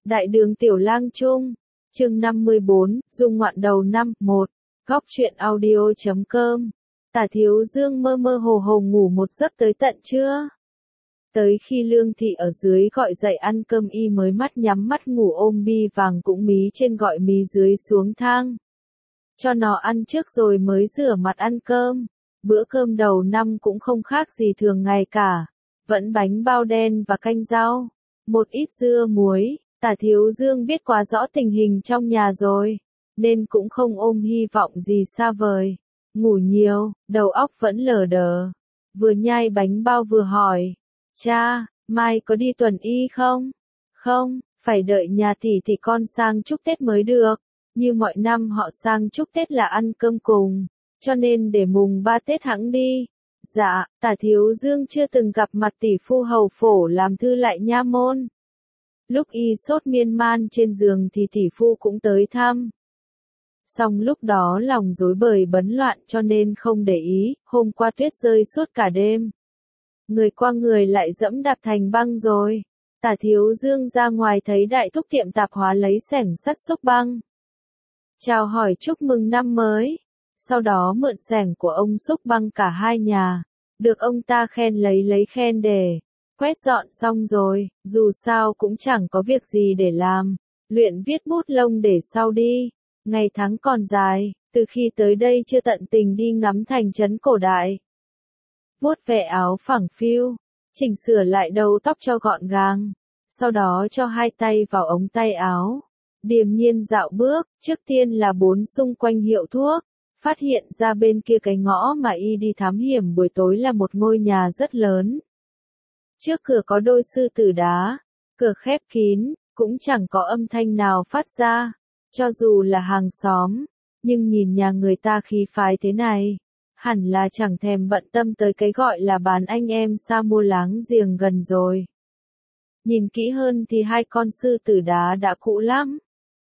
Đại đường Tiểu Lang Trung, chương 54, dung ngoạn đầu năm, 1, góc truyện audio.com. Tả Thiếu Dương mơ mơ hồ hồ ngủ một giấc tới tận trưa. Tới khi Lương Thị ở dưới gọi dậy ăn cơm y mới mắt nhắm mắt ngủ, ôm bi vàng cũng mí trên gọi mí dưới xuống thang. Cho nó ăn trước rồi mới rửa mặt ăn cơm. Bữa cơm đầu năm cũng không khác gì thường ngày cả. Vẫn bánh bao đen và canh rau. Một ít dưa muối. Tả Thiếu Dương biết quá rõ tình hình trong nhà rồi. Nên cũng không ôm hy vọng gì xa vời. Ngủ nhiều, đầu óc vẫn lờ đờ. Vừa nhai bánh bao vừa hỏi. Cha, mai có đi tuần y không? Không, phải đợi nhà tỷ con sang chúc Tết mới được. Như mọi năm họ sang chúc Tết là ăn cơm cùng. Cho nên để mùng 3 Tết hẵng đi. Dạ, Tả Thiếu Dương chưa từng gặp mặt tỷ phu hầu phổ làm thư lại nha môn. Lúc y sốt miên man trên giường thì tỷ phu cũng tới thăm. Song lúc đó lòng rối bời bấn loạn cho nên không để ý, hôm qua tuyết rơi suốt cả đêm. Người qua người lại dẫm đạp thành băng rồi. Tả Thiếu Dương ra ngoài thấy đại thúc tiệm tạp hóa lấy xẻng sắt xúc băng. Chào hỏi chúc mừng năm mới. Sau đó mượn xẻng của ông xúc băng cả hai nhà. Được ông ta khen lấy khen để. Quét dọn xong rồi, dù sao cũng chẳng có việc gì để làm. Luyện viết bút lông để sau đi. Ngày tháng còn dài, từ khi tới đây chưa tận tình đi ngắm thành trấn cổ đại. Vuốt ve áo phẳng phiu, chỉnh sửa lại đầu tóc cho gọn gàng. Sau đó cho hai tay vào ống tay áo. Điềm nhiên dạo bước, trước tiên là bốn xung quanh hiệu thuốc. Phát hiện ra bên kia cái ngõ mà y đi thám hiểm buổi tối là một ngôi nhà rất lớn. Trước cửa có đôi sư tử đá, cửa khép kín, cũng chẳng có âm thanh nào phát ra, cho dù là hàng xóm, nhưng nhìn nhà người ta khí phái thế này, hẳn là chẳng thèm bận tâm tới cái gọi là bán anh em xa mua láng giềng gần rồi. Nhìn kỹ hơn thì hai con sư tử đá đã cũ lắm.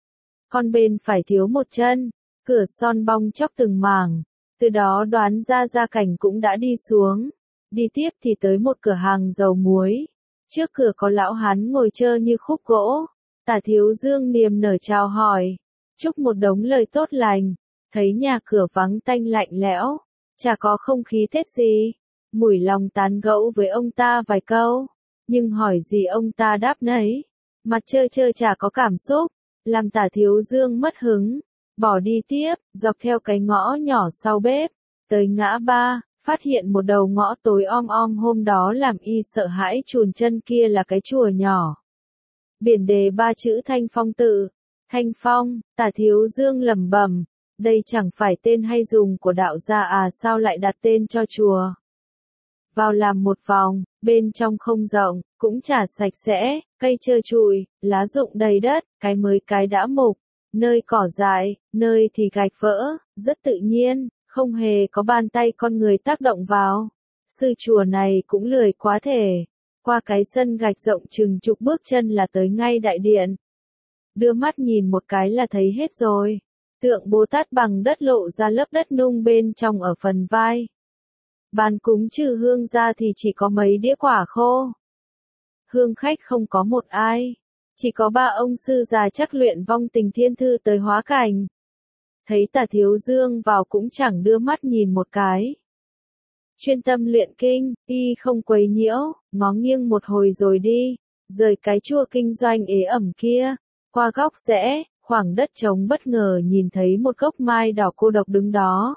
Con bên phải thiếu một chân, cửa son bong chóc từng mảng, từ đó đoán ra gia cảnh cũng đã đi xuống. Đi tiếp thì tới một cửa hàng dầu muối. Trước cửa có lão hán ngồi chơ như khúc gỗ. Tả Thiếu Dương niềm nở chào hỏi. Chúc một đống lời tốt lành. Thấy nhà cửa vắng tanh lạnh lẽo. Chả có không khí Tết gì. Mủi lòng tán gẫu với ông ta vài câu. Nhưng hỏi gì ông ta đáp nấy. Mặt trơ chả có cảm xúc. Làm Tả Thiếu Dương mất hứng. Bỏ đi tiếp, dọc theo cái ngõ nhỏ sau bếp. Tới ngã ba. Phát hiện một đầu ngõ tối om hôm đó làm y sợ hãi chùn chân kia là cái chùa nhỏ. Biển đề ba chữ Thanh Phong tự. Thanh Phong, Tả Thiếu Dương lẩm bẩm, đây chẳng phải tên hay dùng của đạo gia à, sao lại đặt tên cho chùa. Vào làm một vòng, bên trong không rộng, cũng chả sạch sẽ, cây trơ trụi, lá rụng đầy đất, cái mới cái đã mục, nơi cỏ dại, nơi thì gạch vỡ, rất tự nhiên. Không hề có bàn tay con người tác động vào. Sư chùa này cũng lười quá thể. Qua cái sân gạch rộng chừng chục bước chân là tới ngay đại điện. Đưa mắt nhìn một cái là thấy hết rồi. Tượng Bồ Tát bằng đất lộ ra lớp đất nung bên trong ở phần vai. Bàn cúng trừ hương ra thì chỉ có mấy đĩa quả khô. Hương khách không có một ai. Chỉ có ba ông sư già chắc luyện vong tình thiên thư tới hóa cảnh. Thấy Tả Thiếu Dương vào cũng chẳng đưa mắt nhìn một cái. Chuyên tâm luyện kinh, y không quấy nhiễu, ngó nghiêng một hồi rồi đi, rời cái chùa kinh doanh ế ẩm kia, qua góc rẽ, khoảng đất trống bất ngờ nhìn thấy một gốc mai đỏ cô độc đứng đó.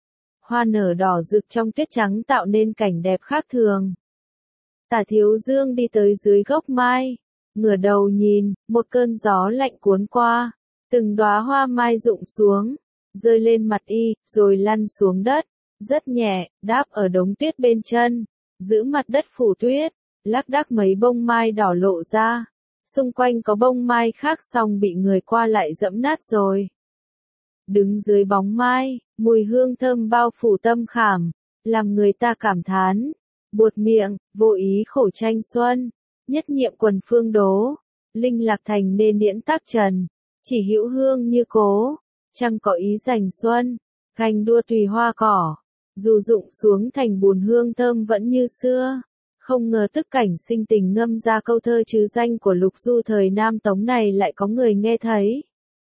Hoa nở đỏ rực trong tuyết trắng tạo nên cảnh đẹp khác thường. Tả Thiếu Dương đi tới dưới gốc mai, ngửa đầu nhìn, một cơn gió lạnh cuốn qua, từng đóa hoa mai rụng xuống. Rơi lên mặt y, rồi lăn xuống đất, rất nhẹ, đáp ở đống tuyết bên chân, giữ mặt đất phủ tuyết, lác đác mấy bông mai đỏ lộ ra, xung quanh có bông mai khác song bị người qua lại dẫm nát rồi. Đứng dưới bóng mai, mùi hương thơm bao phủ tâm khảm, làm người ta cảm thán, buột miệng, vô ý khổ tranh xuân, nhất nhiệm quần phương đố, linh lạc thành nên điễn tác trần, chỉ hữu hương như cố. Chẳng có ý giành xuân, ganh đua tùy hoa cỏ, dù rụng xuống thành bùn hương thơm vẫn như xưa, Không ngờ tức cảnh sinh tình ngâm ra câu thơ trứ danh của Lục Du thời Nam Tống này lại có người nghe thấy.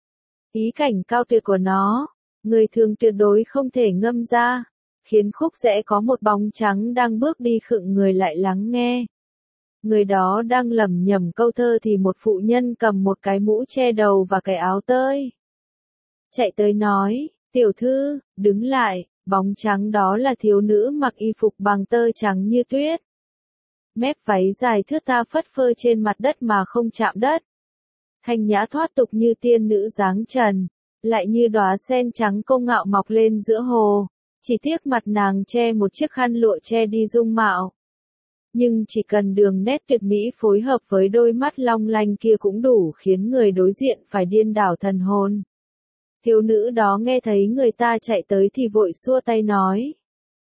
Ý cảnh cao tuyệt của nó, người thường tuyệt đối không thể ngâm ra, khiến khúc rẽ có một bóng trắng đang bước đi khựng người lại lắng nghe. Người đó đang lẩm nhẩm câu thơ thì một phụ nhân cầm một cái mũ che đầu và cái áo tơi. Chạy tới nói, tiểu thư, đứng lại, bóng trắng đó là thiếu nữ mặc y phục bằng tơ trắng như tuyết. Mép váy dài thướt tha phất phơ trên mặt đất mà không chạm đất. Thanh nhã thoát tục như tiên nữ dáng trần, lại như đóa sen trắng công ngạo mọc lên giữa hồ, chỉ tiếc mặt nàng che một chiếc khăn lụa che đi dung mạo. Nhưng chỉ cần đường nét tuyệt mỹ phối hợp với đôi mắt long lanh kia cũng đủ khiến người đối diện phải điên đảo thần hồn. Thiếu nữ đó nghe thấy người ta chạy tới thì vội xua tay nói.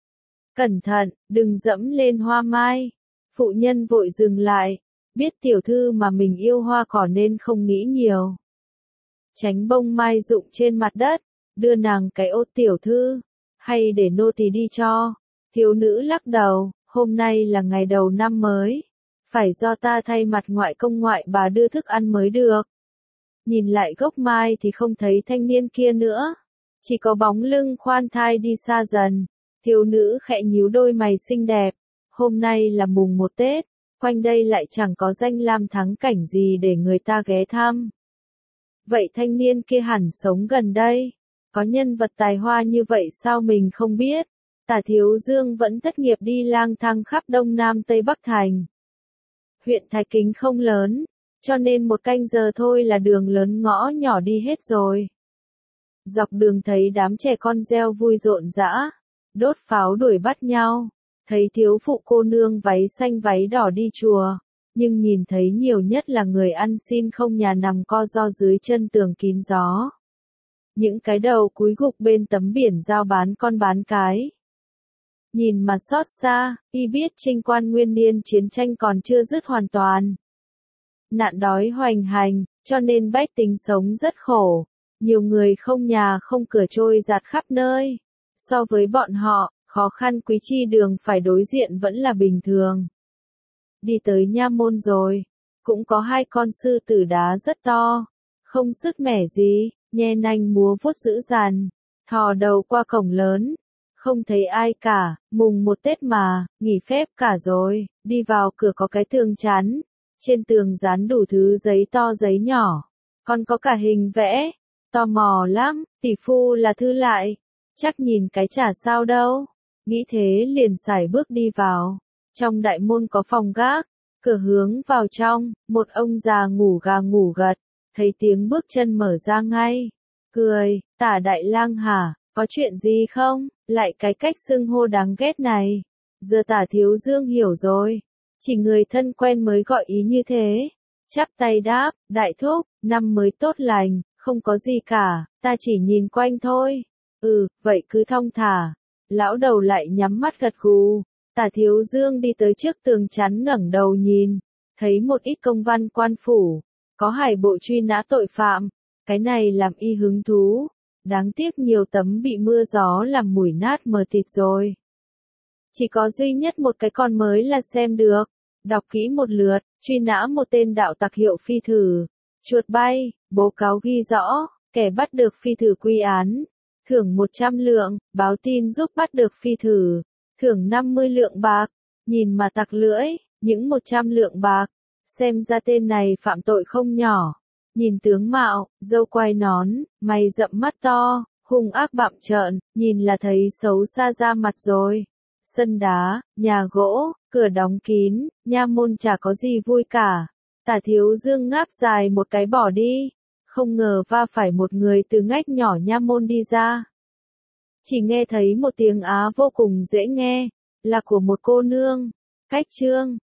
Cẩn thận, đừng dẫm lên hoa mai. Phụ nhân vội dừng lại, biết tiểu thư mà mình yêu hoa cỏ nên không nghĩ nhiều. Tránh bông mai rụng trên mặt đất, đưa nàng cái ô tiểu thư, hay để nô tỳ đi cho. Thiếu nữ lắc đầu, hôm nay là ngày đầu năm mới, phải do ta thay mặt ngoại công ngoại bà đưa thức ăn mới được. Nhìn lại gốc mai thì không thấy thanh niên kia nữa, chỉ có bóng lưng khoan thai đi xa dần. Thiếu nữ khẽ nhíu đôi mày xinh đẹp, hôm nay là mùng 1 Tết, quanh đây lại chẳng có danh lam thắng cảnh gì để người ta ghé thăm. Vậy thanh niên kia hẳn sống gần đây, có nhân vật tài hoa như vậy sao mình không biết. Tả Thiếu Dương vẫn thất nghiệp đi lang thang khắp Đông Nam Tây Bắc Thành. Huyện Thái Kính không lớn, cho nên một canh giờ thôi là đường lớn ngõ nhỏ đi hết rồi. Dọc đường thấy đám trẻ con reo vui rộn rã, đốt pháo đuổi bắt nhau, thấy thiếu phụ cô nương váy xanh váy đỏ đi chùa, nhưng nhìn thấy nhiều nhất là người ăn xin không nhà nằm co ro dưới chân tường kín gió. Những cái đầu cúi gục bên tấm biển giao bán con bán cái. Nhìn mà xót xa, y biết Trinh Quan nguyên niên chiến tranh còn chưa dứt hoàn toàn. Nạn đói hoành hành, cho nên bách tính sống rất khổ. Nhiều người không nhà không cửa trôi dạt khắp nơi. So với bọn họ, khó khăn Quý Chi Đường phải đối diện vẫn là bình thường. Đi tới nha môn rồi, cũng có hai con sư tử đá rất to, không sứt mẻ gì, nhe nanh múa vuốt dữ dằn, thò đầu qua cổng lớn. Không thấy ai cả, mùng 1 Tết mà, nghỉ phép cả rồi, đi vào cửa có cái tường chắn, trên tường dán đủ thứ giấy to giấy nhỏ, còn có cả hình vẽ, tò mò lắm, tỷ phu là thư lại, chắc nhìn cái chả sao đâu, nghĩ thế liền sải bước đi vào, trong đại môn có phòng gác, cửa hướng vào trong, một ông già ngủ gà ngủ gật, thấy tiếng bước chân mở ra ngay, cười, Tả đại lang hả? Có chuyện gì không? Lại cái cách xưng hô đáng ghét này. Giờ Tả Thiếu Dương hiểu rồi. Chỉ người thân quen mới gọi ý như thế. Chắp tay đáp, đại thúc, năm mới tốt lành, không có gì cả, ta chỉ nhìn quanh thôi. Vậy cứ thong thả. Lão đầu lại nhắm mắt gật gù. Tả Thiếu Dương đi tới trước tường chắn ngẩng đầu nhìn. Thấy một ít công văn quan phủ. Có hải bộ truy nã tội phạm. Cái này làm y hứng thú. Đáng tiếc nhiều tấm bị mưa gió làm mủi nát mờ thịt rồi. Chỉ có duy nhất một cái con mới là xem được. Đọc kỹ một lượt, truy nã một tên đạo tặc hiệu Phi Thử. Chuột bay, báo cáo ghi rõ, kẻ bắt được Phi Thử quy án. Thưởng 100 lượng, báo tin giúp bắt được Phi Thử. Thưởng 50 lượng bạc. Nhìn mà tặc lưỡi, những 100 lượng bạc. Xem ra tên này phạm tội không nhỏ. Nhìn tướng mạo, râu quai nón, mày rậm mắt to, hung ác bặm trợn, nhìn là thấy xấu xa ra mặt rồi. Sân đá, nhà gỗ, cửa đóng kín, nha môn chả có gì vui cả. Tả Thiếu Dương ngáp dài một cái bỏ đi, không ngờ va phải một người từ ngách nhỏ nha môn đi ra. Chỉ nghe thấy một tiếng Á vô cùng dễ nghe, là của một cô nương. Cách chương